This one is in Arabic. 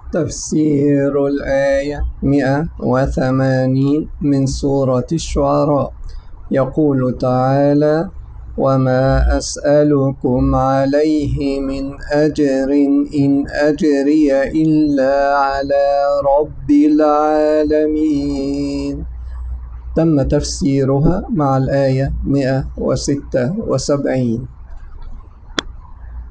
تفسير الآية 180 من سورة الشعراء. يقول تعالى: وما أسألكم عليه من أجر إن أجري إلا على رب العالمين. تم تفسيرها مع الآية 176.